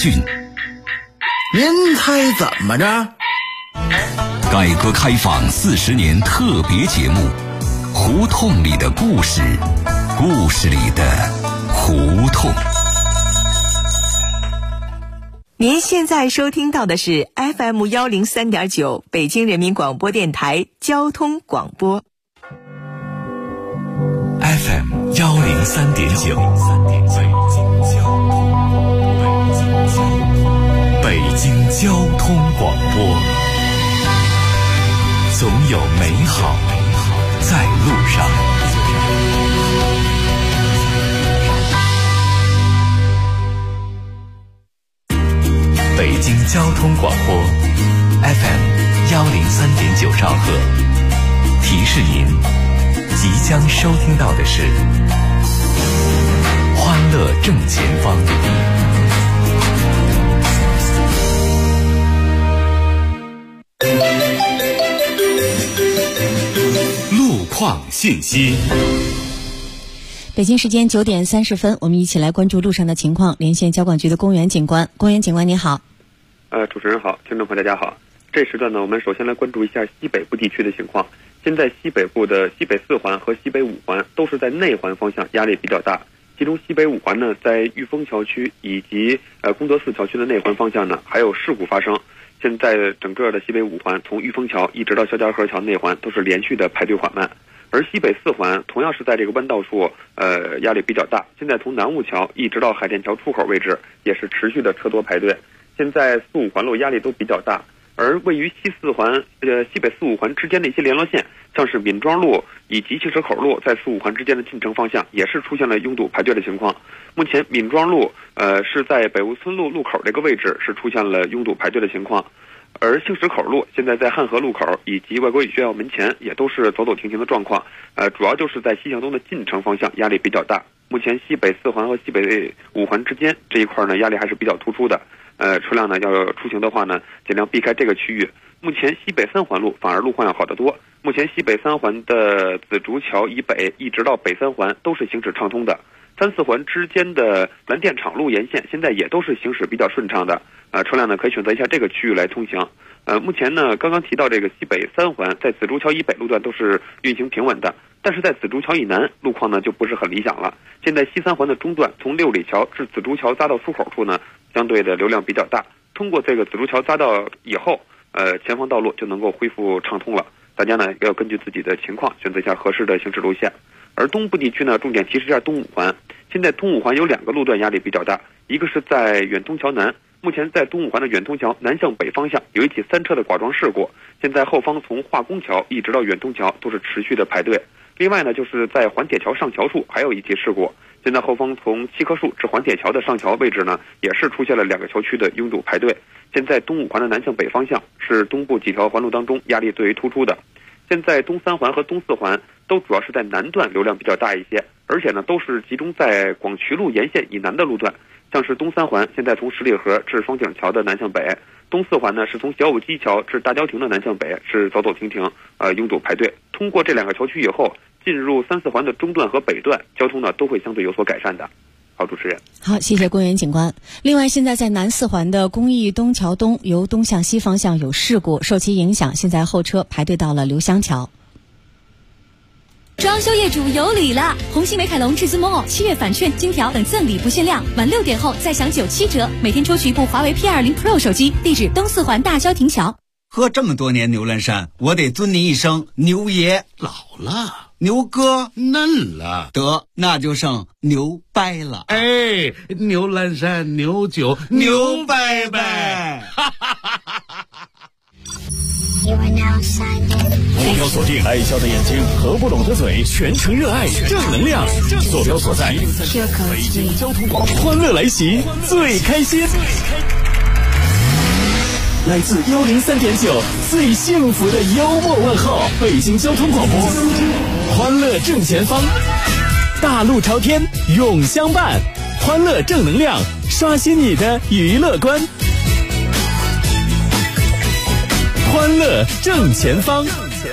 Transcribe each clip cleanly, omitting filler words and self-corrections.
俊。 您猜怎么着？ 改革开放40年特别节目，胡同里的故事，故事里的胡同。 您现在收听到的是 FM 103.9北京人民广播电台交通广播。 FM 103.9，北京交通广播，总有美好在路上。北京交通广播 FM 103.9兆赫，提示您即将收听到的是欢乐正前方。路况信息。 北京时间9点30分，我们一起来关注路上的情况，连线交管局的公园警官。公园警官你好。 主持人好，听众朋友大家好。这时段呢，我们首先来关注一下西北部地区的情况。现在西北部的西北4环和西北5环都是在内环方向压力比较大，其中西北5环呢，在裕丰桥区以及功德寺桥区的内环方向呢，还有事故发生。现在整个的西北5环从裕丰桥一直到肖家河桥内环都是连续的排队缓慢，而西北4环同样是在这个弯道处压力比较大，现在从南雾桥一直到海淀桥出口位置也是持续的车多排队。现在4、5环路压力都比较大，而位于西北4、5环之间的一些联络线，像是闵庄路以及清水口路，在4、5环之间的进城方向也是出现了拥堵排队的情况。目前闵庄路是在北坞村路路口这个位置是出现了拥堵排队的情况，而杏石口路现在在汉河路口以及外国语学校门前也都是走走停停的状况，主要就是在西向东的进城方向压力比较大。目前西北4环和西北5环之间这一块呢，压力还是比较突出的。车辆呢要出行的话呢，尽量避开这个区域。目前西北3环路反而路况要好得多。目前西北3环的紫竹桥以北一直到北3环都是行驶畅通的。3、4环之间的蓝电厂路沿线现在也都是行驶比较顺畅的。车辆呢可以选择一下这个区域来通行。目前呢刚刚提到这个西北3环在紫竹桥以北路段都是运行平稳的，但是在紫竹桥以南路况呢就不是很理想了。现在西3环的中段从六里桥至紫竹桥匝道出口处呢，相对的流量比较大，通过这个紫竹桥匝道以后，前方道路就能够恢复畅通了。大家呢要根据自己的情况选择一下合适的行驶路线。而东部地区呢，重点提示一下东5环。现在东5环有2个路段压力比较大，一个是在远通桥南，目前在东5环的远通桥南向北方向有一起3车的剐撞事故，现在后方从化工桥一直到远通桥都是持续的排队。另外呢，就是在环铁桥上桥处还有一起事故，现在后方从七棵树至环铁桥的上桥位置呢，也是出现了2个桥区的拥堵排队。现在东5环的南向北方向是东部几条环路当中压力最为突出的。现在东3环和东4环都主要是在南段流量比较大一些，而且呢都是集中在广渠路沿线以南的路段，像是东3环现在从十里河至双井桥的南向北，东4环呢是从小武基桥至大郊亭的南向北是走走停停，拥堵排队。通过这2个桥区以后，进入3、4环的中段和北段交通呢都会相对有所改善的。好，主持人。 好，谢谢公园警官。另外，现在在南4环的公益东桥东由东向西方向有事故，受其影响，现在后车排队到了刘香桥。 装修业主有礼了！红星美凯龙至尊 Mall 7月返券、金条等赠礼不限量，晚6点后再享97折，每天抽取一部华为 P20 Pro 手机。地址东4环大郊亭桥。 喝这么多年牛栏山，我得尊您一声牛爷。 老了， 牛哥嫩了， 得那就剩牛掰了。 哎，牛栏山牛酒牛掰掰。 坐标锁定爱笑的眼睛，合不拢的嘴，全程热爱正能量。坐标所在北京交通广播，欢乐来袭，最开心。来自103.9最幸福的幽默问候，北京交通广播，欢乐正前方，大路朝天永相伴，欢乐正能量，刷新你的娱乐观。欢乐正前方，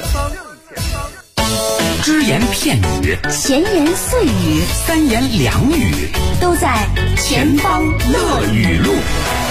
只言片语， 闲言碎语， 三言两语， 都在前方乐语录。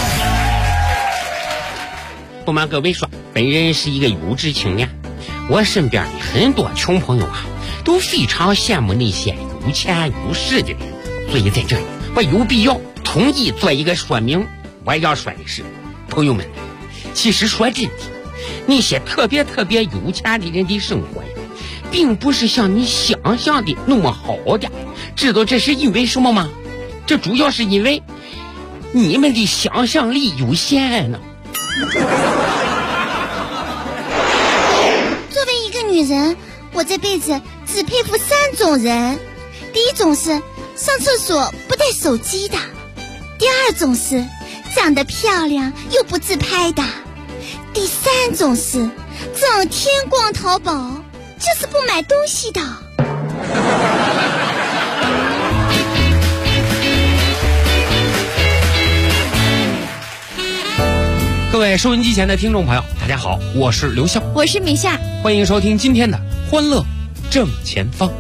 不瞒各位说，本人是一个有志青年，我身边的很多穷朋友啊，都非常羡慕那些有钱有势的人，所以在这里我有必要统一做一个说明。我要说的是，朋友们，其实说真的，那些特别有钱的人的生活呀，并不是像你想象的那么好的。知道这是因为什么吗？这主要是因为你们的想象力有限呢。 作为一个女人，我这辈子只佩服3种人。第一种是上厕所不带手机的，第二种是长得漂亮又不自拍的，第3种是整天逛淘宝就是不买东西的。 各位收音机前的听众朋友，大家好，我是刘笑， 我是米夏， 欢迎收听今天的欢乐正前方。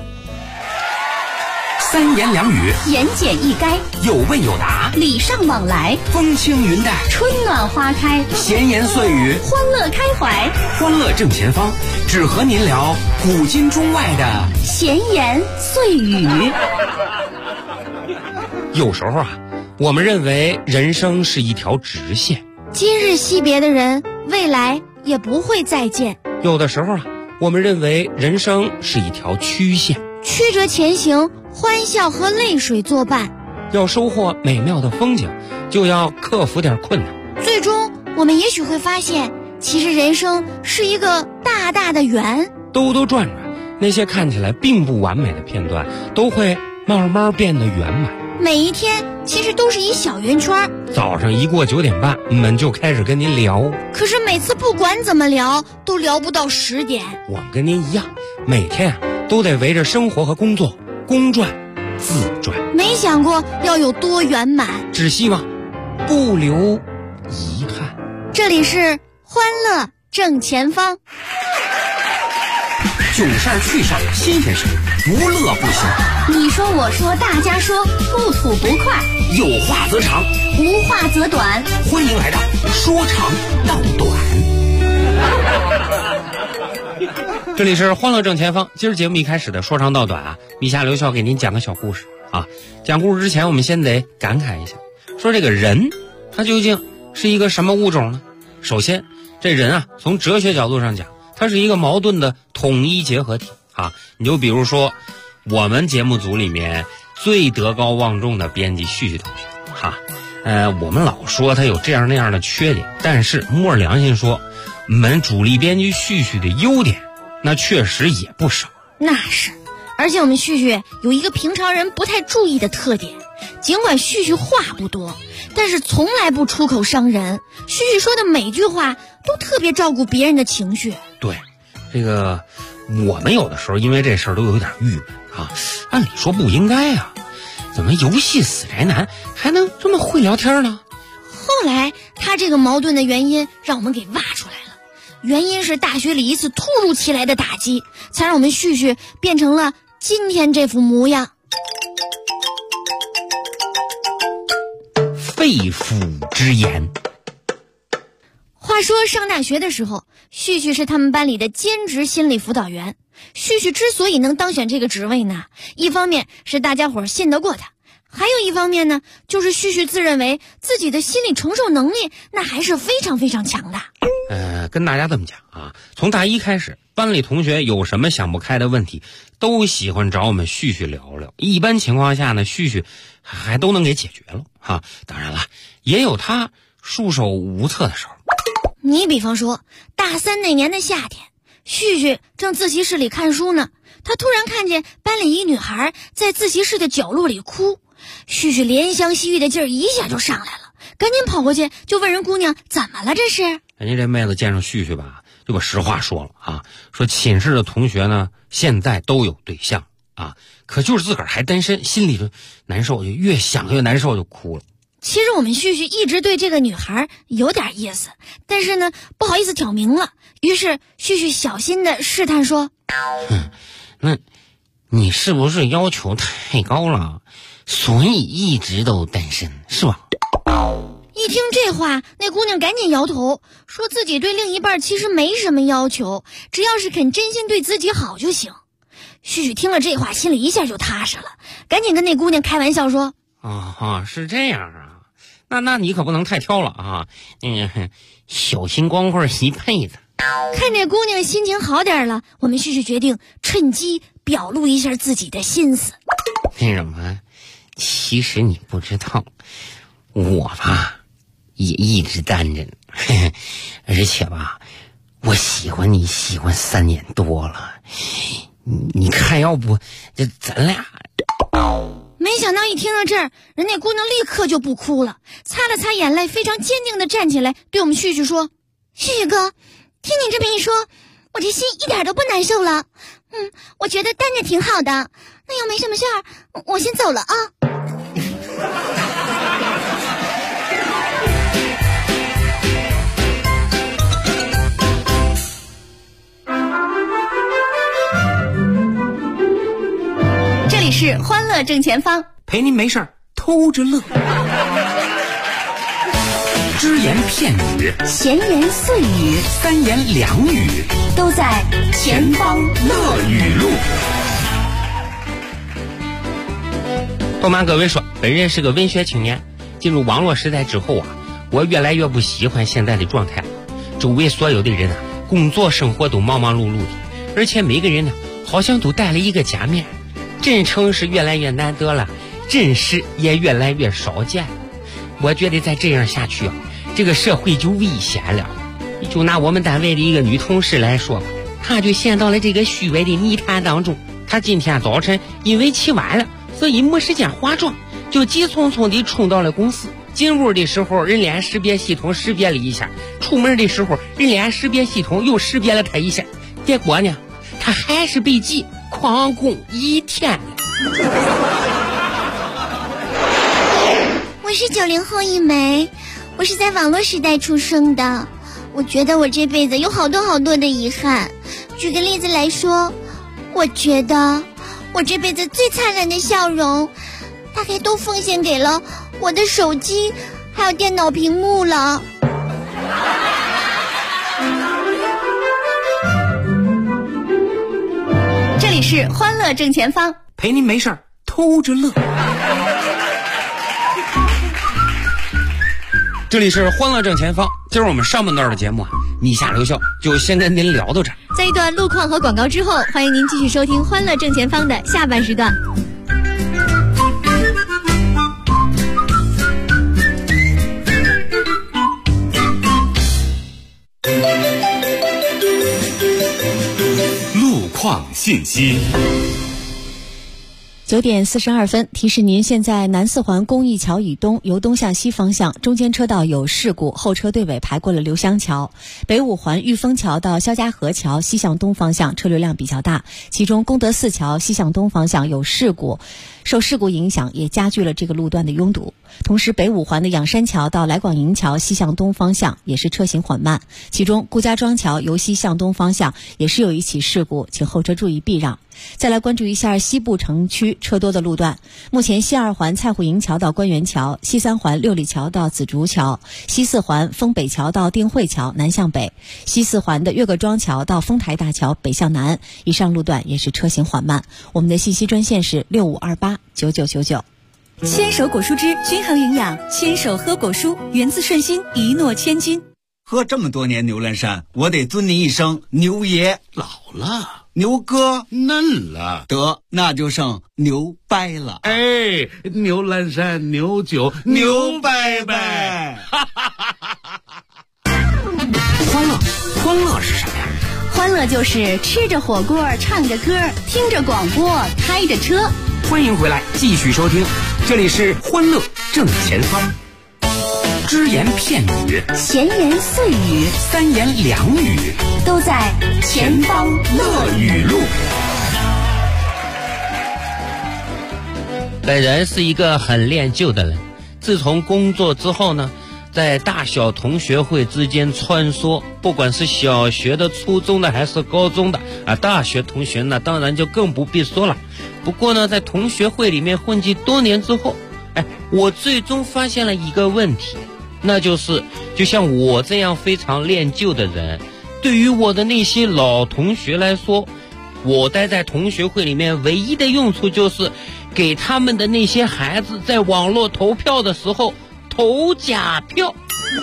三言两语， 言简意赅， 有问有答， 礼尚往来， 风轻云淡， 春暖花开， 闲言碎语， 欢乐开怀。 欢乐正前方，只和您聊古今中外的闲言碎语。 有时候啊，我们认为人生是一条直线， 今日惜别的人，未来也不会再见。 有的时候啊，我们认为人生是一条曲线， 曲折前行，欢笑和泪水作伴。 要收获美妙的风景，就要克服点困难。 最终我们也许会发现，其实人生是一个大大的圆， 兜兜转转，那些看起来并不完美的片段都会慢慢变得圆满。 每一天其实都是一小圆圈。 早上一过9点半，我们就开始跟您聊， 可是每次不管怎么聊都聊不到10点。 我们跟您一样，每天啊都得围着生活和工作公转自转， 没想过要有多圆满， 只希望不留遗憾。 这里是欢乐正前方。 囧事儿趣事儿新鲜事儿，不乐不行。 你说我说大家说，不吐不快， 有话则长， 无话则短。 欢迎来到说长道短。 这里是欢乐正前方，今儿节目一开始的说长道短啊，米夏刘笑给您讲个小故事啊。讲故事之前，我们先得感慨一下，说这个人他究竟是一个什么物种呢？首先，这人啊，从哲学角度上讲，它是一个矛盾的统一结合体啊。你就比如说，我们节目组里面最德高望重的编辑旭旭同学哈，我们老说他有这样那样的缺点，但是摸着良心说，我们主力编辑旭旭的优点那确实也不少。 那是，而且我们旭旭有一个平常人不太注意的特点，尽管旭旭话不多，但是从来不出口伤人。旭旭说的每句话都特别照顾别人的情绪。 对，这个我们有的时候因为这事儿都有点郁闷啊，按理说不应该啊，怎么游戏死宅男还能这么会聊天呢？ 后来他这个矛盾的原因让我们给挖出来了，原因是大学里一次突如其来的打击，才让我们旭旭变成了今天这副模样。 肺腑之言。 话说上大学的时候，旭旭是他们班里的兼职心理辅导员。旭旭之所以能当选这个职位呢，一方面是大家伙信得过他，还有一方面呢，就是旭旭自认为自己的心理承受能力那还是非常非常强的。 跟大家这么讲啊，从大一开始，班里同学有什么想不开的问题，都喜欢找我们旭旭聊聊。一般情况下呢，旭旭还都能给解决了哈。当然了，也有他束手无策的时候。 你比方说，大3那年的夏天，旭旭正自习室里看书呢，他突然看见班里一女孩在自习室的角落里哭，旭旭怜香惜玉的劲儿一下就上来了，赶紧跑过去就问人姑娘怎么了这是。 人家这妹子见着旭旭吧，就把实话说了啊，说寝室的同学呢现在都有对象啊，可就是自个儿还单身，心里就难受，就越想越难受，就哭了。 其实我们旭旭一直对这个女孩有点意思，但是呢不好意思挑明了，于是旭旭小心的试探说， 那你是不是要求太高了，所以一直都单身是吧？ 一听这话，那姑娘赶紧摇头，说自己对另一半其实没什么要求，只要是肯真心对自己好就行。旭旭听了这话，心里一下就踏实了，赶紧跟那姑娘开玩笑说： 是这样啊，那你可不能太挑了啊，小心光棍一辈子。 看这姑娘心情好点了，我们旭旭决定趁机表露一下自己的心思。 那什么，其实你不知道，我吧也一直单着呢，而且吧，我喜欢你喜欢3年多了，你看要不这咱俩。 没想到一听到这儿，人那姑娘立刻就不哭了，擦了擦眼泪，非常坚定地站起来，对我们旭旭说：旭旭哥，听你这么一说，我这心一点都不难受了。我觉得单着挺好的，那要没什么事儿，我先走了啊。 这里是欢乐正前方， 陪您没事偷着乐。只言片语， 闲言碎语 ，3言2语， 都在前方乐语录。 不瞒各位说，本人是个文学青年。进入网络时代之后啊，我越来越不喜欢现在的状态了。周围所有的人啊，工作生活都忙忙碌碌的，而且每个人呢，好像都戴了一个假面。真诚是越来越难得了，真实也越来越少见。我觉得再这样下去啊，这个社会就危险了。就拿我们单位的一个女同事来说吧，她就陷到了这个虚伪的泥潭当中。她今天早晨因为起晚了，所以没时间化妆，就急匆匆地冲到了公司。进屋的时候，人脸识别系统识别了一下；出门的时候，人脸识别系统又识别了她一下。结果呢，她还是被记旷工1天。 我是90后一枚，我是在网络时代出生的。我觉得我这辈子有好多好多的遗憾。举个例子来说，我觉得我这辈子最灿烂的笑容，大概都奉献给了我的手机还有电脑屏幕了。 这里是欢乐正前方， 陪您没事偷着乐。 这里是欢乐正前方，今儿我们上半段的节目啊，你下留校就先跟您聊到这儿。 在一段路况和广告之后，欢迎您继续收听欢乐正前方的下半时段。 路况信息。 9点42分，提示您现在南四环公益桥以东由东向西方向中间车道有事故，后车队尾排过了刘香桥。北五环玉峰桥到肖家河桥西向东方向车流量比较大，其中功德寺桥西向东方向有事故，受事故影响也加剧了这个路段的拥堵。同时北五环的仰山桥到来广营桥西向东方向也是车行缓慢，其中顾家庄桥由西向东方向也是有一起事故，请后车注意避让。再来关注一下西部城区车多的路段，目前西二环蔡户营桥到官园桥，西三环六里桥到紫竹桥，西四环丰北桥到定慧桥南向北，西四环的岳各庄桥到丰台大桥北向南，以上路段也是车行缓慢。我们的信息专线是65289999。 牵手果蔬汁均衡营养，牵手喝果蔬，源自顺心，一诺千金。 喝这么多年牛栏山，我得尊你一声牛爷。 老了， 牛哥嫩了， 得那就剩牛掰了。 哎，牛栏山牛酒牛掰掰。 欢乐是什么呀？ 欢乐就是吃着火锅，唱着歌，听着广播，开着车。 欢迎回来，继续收听，这里是欢乐正前方。只言片语， 闲言碎语 ，3言2语， 都在前方乐语录。 本人是一个很恋旧的人，自从工作之后呢，在大小同学会之间穿梭，不管是小学的、初中的还是高中的啊，大学同学呢，当然就更不必说了。不过呢，在同学会里面混迹多年之后，我最终发现了一个问题， 那就是就像我这样非常恋旧的人，对于我的那些老同学来说，我待在同学会里面唯一的用处就是给他们的那些孩子在网络投票的时候投假票。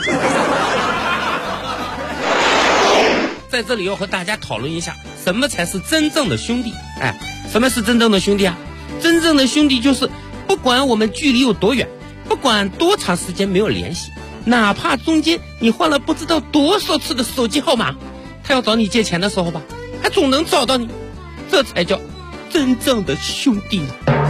在这里要和大家讨论一下，什么才是真正的兄弟？什么是真正的兄弟啊？真正的兄弟就是不管我们距离有多远，不管多长时间没有联系，哪怕中间你换了不知道多少次的手机号码，他要找你借钱的时候吧，还总能找到你，这才叫真正的兄弟。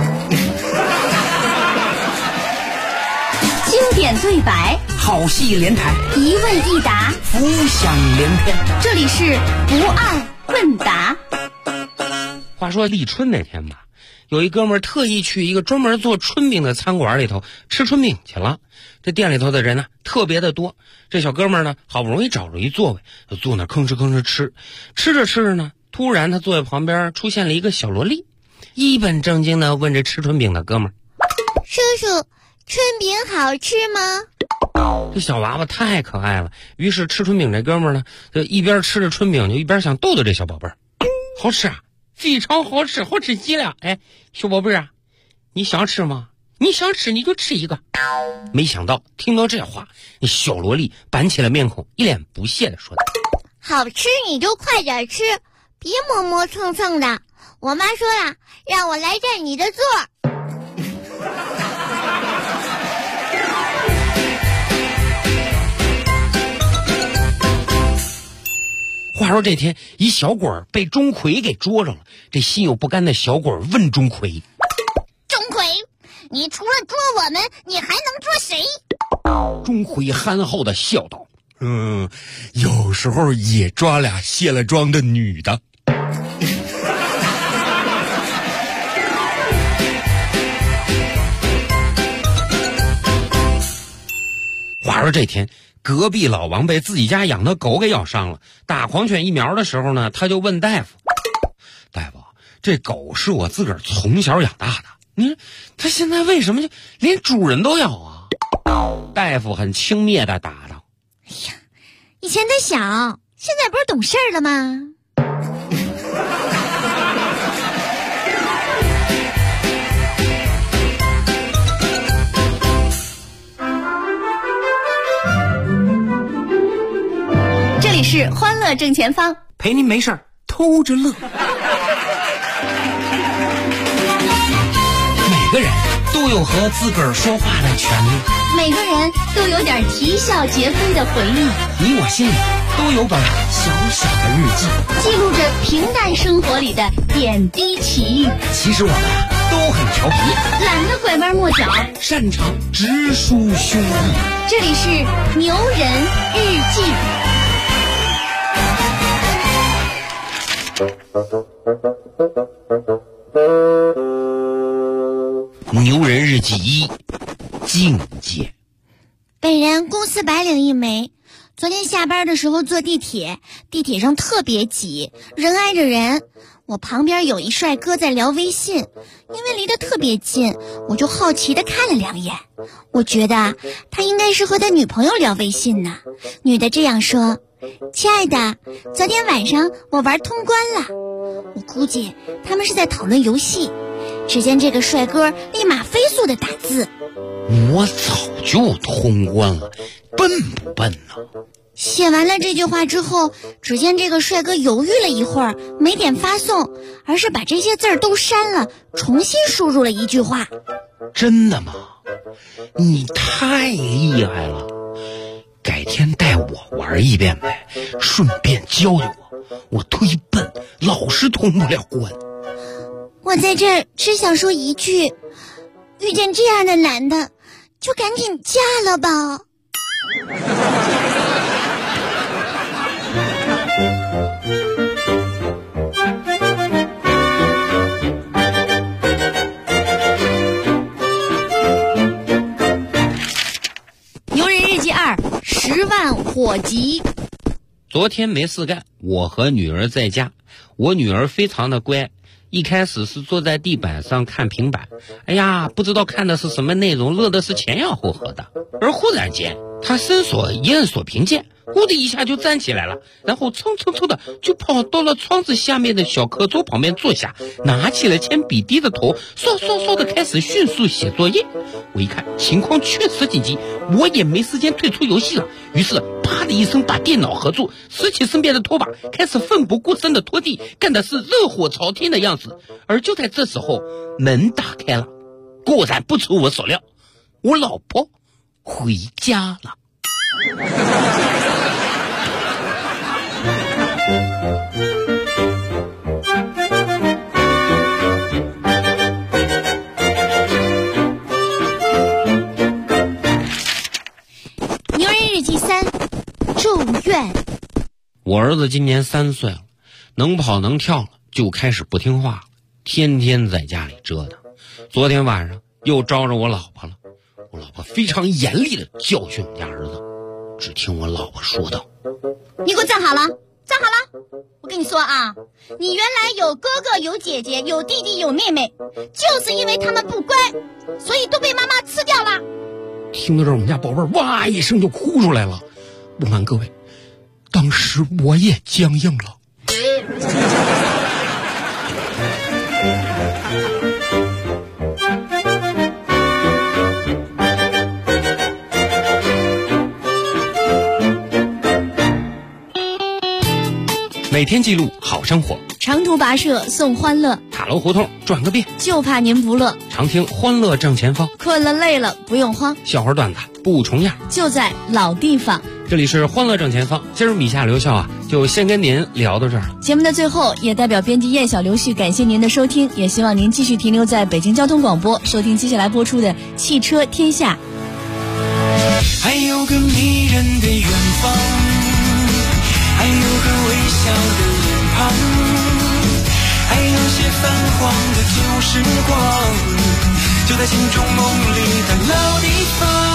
经典对白， 好戏连台， 一问一答， 浮想联翩。 这里是不二问答。 话说立春那天吧，有一哥们儿特意去一个专门做春饼的餐馆里头吃春饼去了。这店里头的人呢特别的多，这小哥们儿呢好不容易找着一座位，就坐那吭哧吭哧吃。吃着吃着呢，突然他坐在旁边出现了一个小萝莉，一本正经的问这吃春饼的哥们儿： 叔叔，春饼好吃吗？ 这小娃娃太可爱了，于是吃春饼这哥们儿呢就一边吃着春饼就一边想逗逗这小宝贝儿。好吃啊，非常好吃，好吃极了。小宝贝儿啊，你想吃吗？你想吃你就吃一个。没想到听到这话，那小萝莉板起了面孔，一脸不屑的说道： 好吃你就快点吃，别磨磨蹭蹭的。我妈说了，让我来占你的座。 话说这天，一小鬼儿被钟馗给捉着了。这心有不甘的小鬼儿问钟馗： 钟馗，你除了捉我们，你还能捉谁？ 钟馗憨厚的笑道： 有时候也抓俩卸了妆的女的。 话说这天，隔壁老王被自己家养的狗给咬伤了，打狂犬疫苗的时候呢，他就问大夫：大夫，这狗是我自个儿从小养大的，它现在为什么就连主人都咬啊？大夫很轻蔑的答道： 哎呀，以前他小，现在不是懂事了吗？ 这里是欢乐正前方， 陪您没事儿偷着乐。 每个人都有和自个儿说话的权利， 每个人都有点啼笑皆非的回忆， 你我心里都有本小小的日记， 记录着平淡生活里的点滴奇遇。 其实我们都很调皮， 懒得拐弯抹角， 擅长直抒胸臆。 这里是牛人日记。 牛人日记1：境界。 本人公司白领一枚，昨天下班的时候坐地铁，地铁上特别挤，人挨着人。我旁边有一帅哥在聊微信，因为离得特别近，我就好奇地看了两眼。我觉得他应该是和他女朋友聊微信呢。女的这样说：亲爱的，昨天晚上我玩通关了。我估计他们是在讨论游戏。只见这个帅哥立马飞速地打字： 我早就通关了，笨不笨呢？ 写完了这句话之后，只见这个帅哥犹豫了一会儿，没点发送，而是把这些字儿都删了，重新输入了一句话。 真的吗？你太厉害了，改天带我玩一遍呗，顺便教教我忒笨，老是通不了关。 我在这儿只想说一句，遇见这样的男的就赶紧嫁了吧。 牛人日记2：10万火急。 昨天没事干，我和女儿在家，我女儿非常的乖， 一开始是坐在地板上看平板，哎呀，不知道看的是什么内容，乐的是前仰后合的。而忽然间，他伸手一摁锁屏键，呼的一下就站起来了，然后蹭蹭蹭的就跑到了窗子下面的小课桌旁边坐下，拿起了铅笔，低着头唰唰唰的开始迅速写作业。我一看情况确实紧急，我也没时间退出游戏了，于是啪的一声把电脑合住，拾起身边的拖把，开始奋不顾身的拖地，干的是热火朝天的样子。而就在这时候，门打开了，果然不出我所料，我老婆回家了。 牛人日记3，祝愿。 我儿子今年3岁了，能跑能跳了，就开始不听话了，天天在家里折腾。昨天晚上又招着我老婆了，我老婆非常严厉的教训我们家儿子。只听我老婆说道：“ 你给我站好了，站好了！我跟你说啊，你原来有哥哥有姐姐有弟弟有妹妹，就是因为他们不乖，所以都被妈妈吃掉了。” 听到这儿，我们家宝贝儿哇一声就哭出来了。不瞒各位，当时我也僵硬了。 每天记录好生活， 长途跋涉送欢乐， 塔楼胡同转个遍， 就怕您不乐。 常听欢乐正前方， 困了累了不用慌， 笑话段子不重样， 就在老地方。 这里是欢乐正前方，今儿米夏留校啊，就先跟您聊到这儿。 节目的最后，也代表编辑燕小刘旭感谢您的收听，也希望您继续停留在北京交通广播，收听接下来播出的《汽车天下》。 还有个迷人的远方，还有个微笑的脸庞，还有些泛黄的旧时光，就在心中梦里的老地方。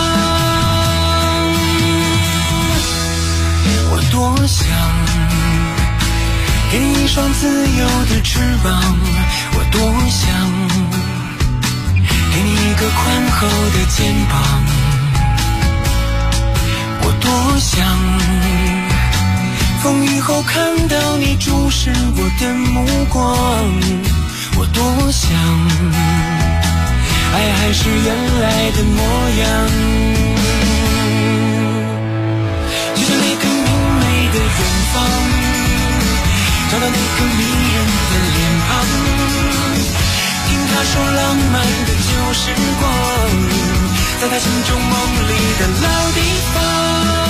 我多想给你一双自由的翅膀，我多想给你一个宽厚的肩膀，我多想风雨后看到你注视我的目光，我多想爱还是原来的模样，就像那个明媚的远方，找到那个迷人的脸庞，听他说浪漫的旧时光，在他心中梦里的老地方。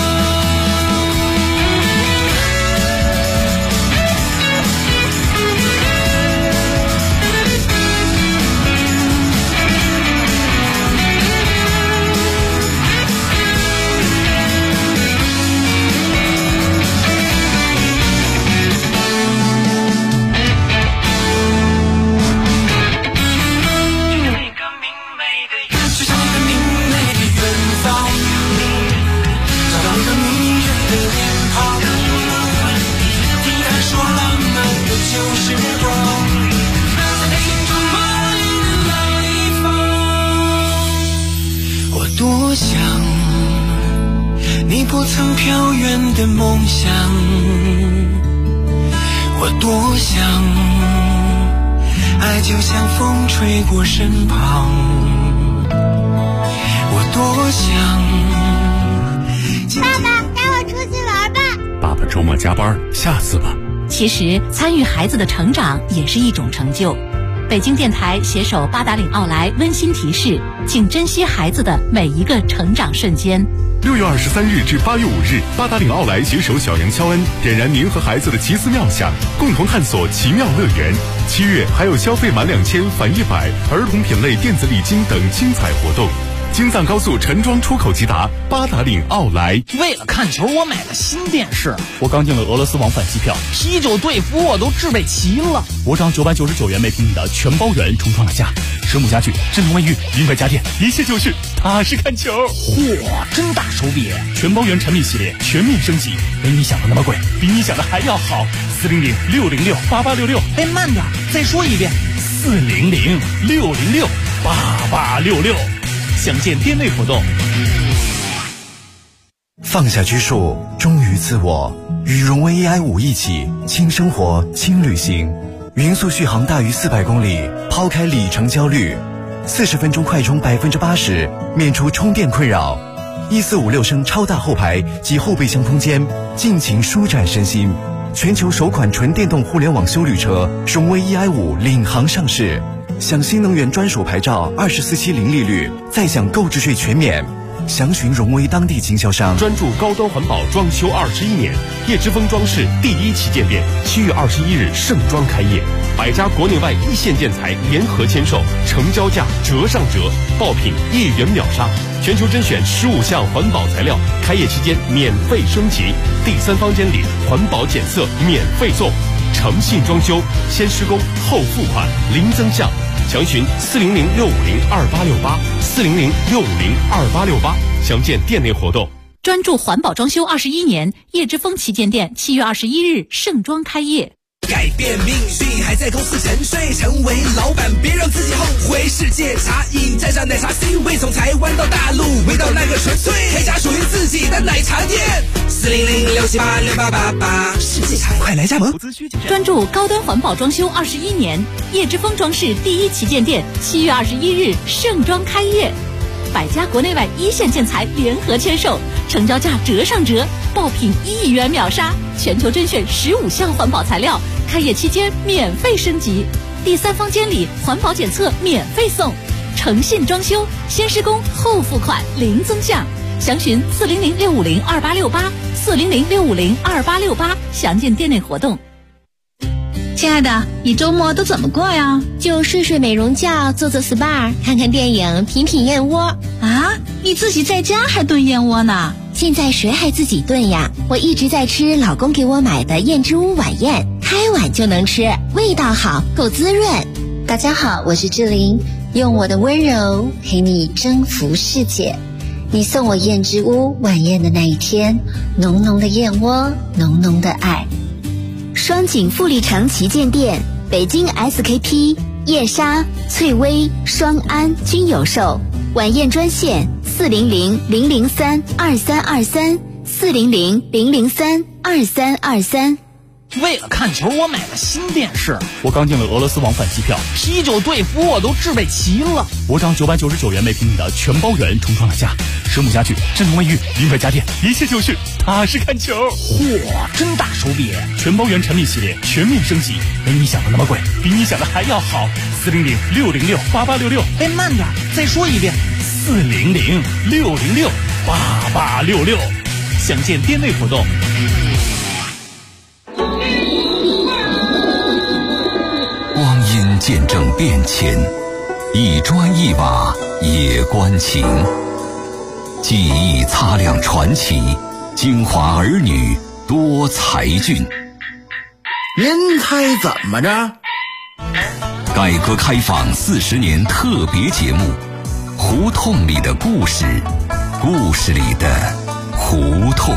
多想你不曾飘远的梦想，我多想爱就像风吹过身旁，我多想爸爸带我出去玩吧， 爸爸周末加班，下次吧。 其实参与孩子的成长也是一种成就。北京电台携手八达岭奥莱温馨提示，请珍惜孩子的每一个成长瞬间。 6月23日至8月5日，八达岭奥莱携手小杨肖恩，点燃您和孩子的奇思妙想，共同探索奇妙乐园。7月还有消费满2000返100，儿童品类电子礼金等精彩活动。 京藏高速陈庄出口直达八达岭奥莱。 为了看球，我买了新电视。 我刚订了俄罗斯往返机票， 啤酒队服我都置备齐了。 我涨999元每平米的全包圆重创了家，水母家具、智能卫浴、名牌家电，一切就是踏实看球。 嚯，真大手笔！ 全包圆产品系列全面升级，没你想的那么贵，比你想的还要好。400-606-8866。 哎，慢点，再说一遍。 400-606-8866。详见店内活动。 放下拘束，忠于自我，与荣威 EI5一起轻生活、轻旅行。匀速续航大于400公里，抛开里程焦虑，40分钟快充80%，免除充电困扰。1456升超大后排及后备箱空间，尽情舒展身心。全球首款纯电动互联网休旅车荣威 EI5领航上市，享新能源专属牌照，24期零利率，再享购置税全免。详询荣威当地经销商。 专注高端环保装修21年，叶之峰装饰第1旗舰店7月21日盛装开业，100家国内外一线建材联合签售，成交价折上折，爆品1元秒杀，全球甄选15项环保材料，开业期间免费升级，第3房间里环保检测免费送，诚信装修，先施工后付款，零增项。详询400-650-2868，400-650-2868，详见店内活动。 专注环保装修21年，叶之峰旗舰店7月21日盛装开业。 改变命运还在公司沉睡，成为老板别让自己后悔。世界茶饮沾上奶茶 C 位，从台湾到大陆，味道那个纯粹，开家属于自己的奶茶店。400-678-6888，世界茶快来加盟。 专注高端环保装修21年，叶之峰装饰第1旗舰店7月21日盛装开业，100家国内外一线建材联合签售，成交价折上折，爆品1亿元秒杀，全球甄选15项环保材料，开业期间免费升级，第3房间里环保检测免费送，诚信装修，先施工后付款，零增项。详询400-650-2868，400-650-2868，详见店内活动。 亲爱的，你周末都怎么过呀？ 就睡睡美容觉，做做 SPA， 看看电影，品品燕窝。 啊，你自己在家还炖燕窝呢？ 现在谁还自己炖呀？我一直在吃老公给我买的燕之屋晚宴，开碗就能吃，味道好，够滋润。 大家好，我是志玲，用我的温柔陪你征服世界。你送我燕之屋晚宴的那一天，浓浓的燕窝，浓浓的爱。 双井富力城旗舰店，北京 SKP、燕莎、翠微、双安均有售。晚宴专线400-003-2323，400-003-2323。 为了看球，我买了新电视。 我刚订了俄罗斯往返机票， 啤酒队服我都置备齐了。 我涨999元每平米的全包圆重创了家，水母家具、智能卫浴、名牌家电，一切就是踏实看球。 嚯，真大手笔！ 全包圆产品系列全面升级，没你想的那么贵，比你想的还要好。400-606-8866。 哎，慢点，再说一遍。 400-606-8866，详见店内活动。 光阴见证变迁，一砖一瓦也关情。记忆擦亮传奇，京华儿女多才俊。 您猜怎么着？ 改革开放40年特别节目，胡同里的故事，故事里的胡同。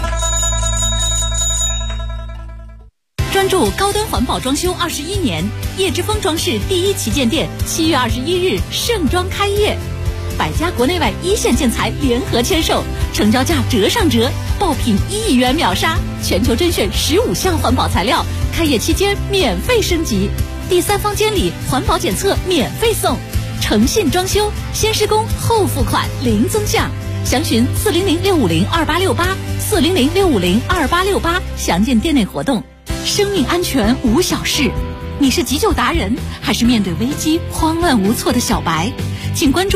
专注高端环保装修21年，叶之峰装饰第1旗舰店7月21日盛装开业，100家国内外一线建材联合签售，成交价折上折，爆品1亿元秒杀，全球甄选15项环保材料，开业期间免费升级，第3房间里环保检测免费送，诚信装修，先施工后付款，零增项。详询400-650-2868，400-650-2868，详见店内活动。生命安全无小事，你是急救达人，还是面对危机慌乱无措的小白？请关注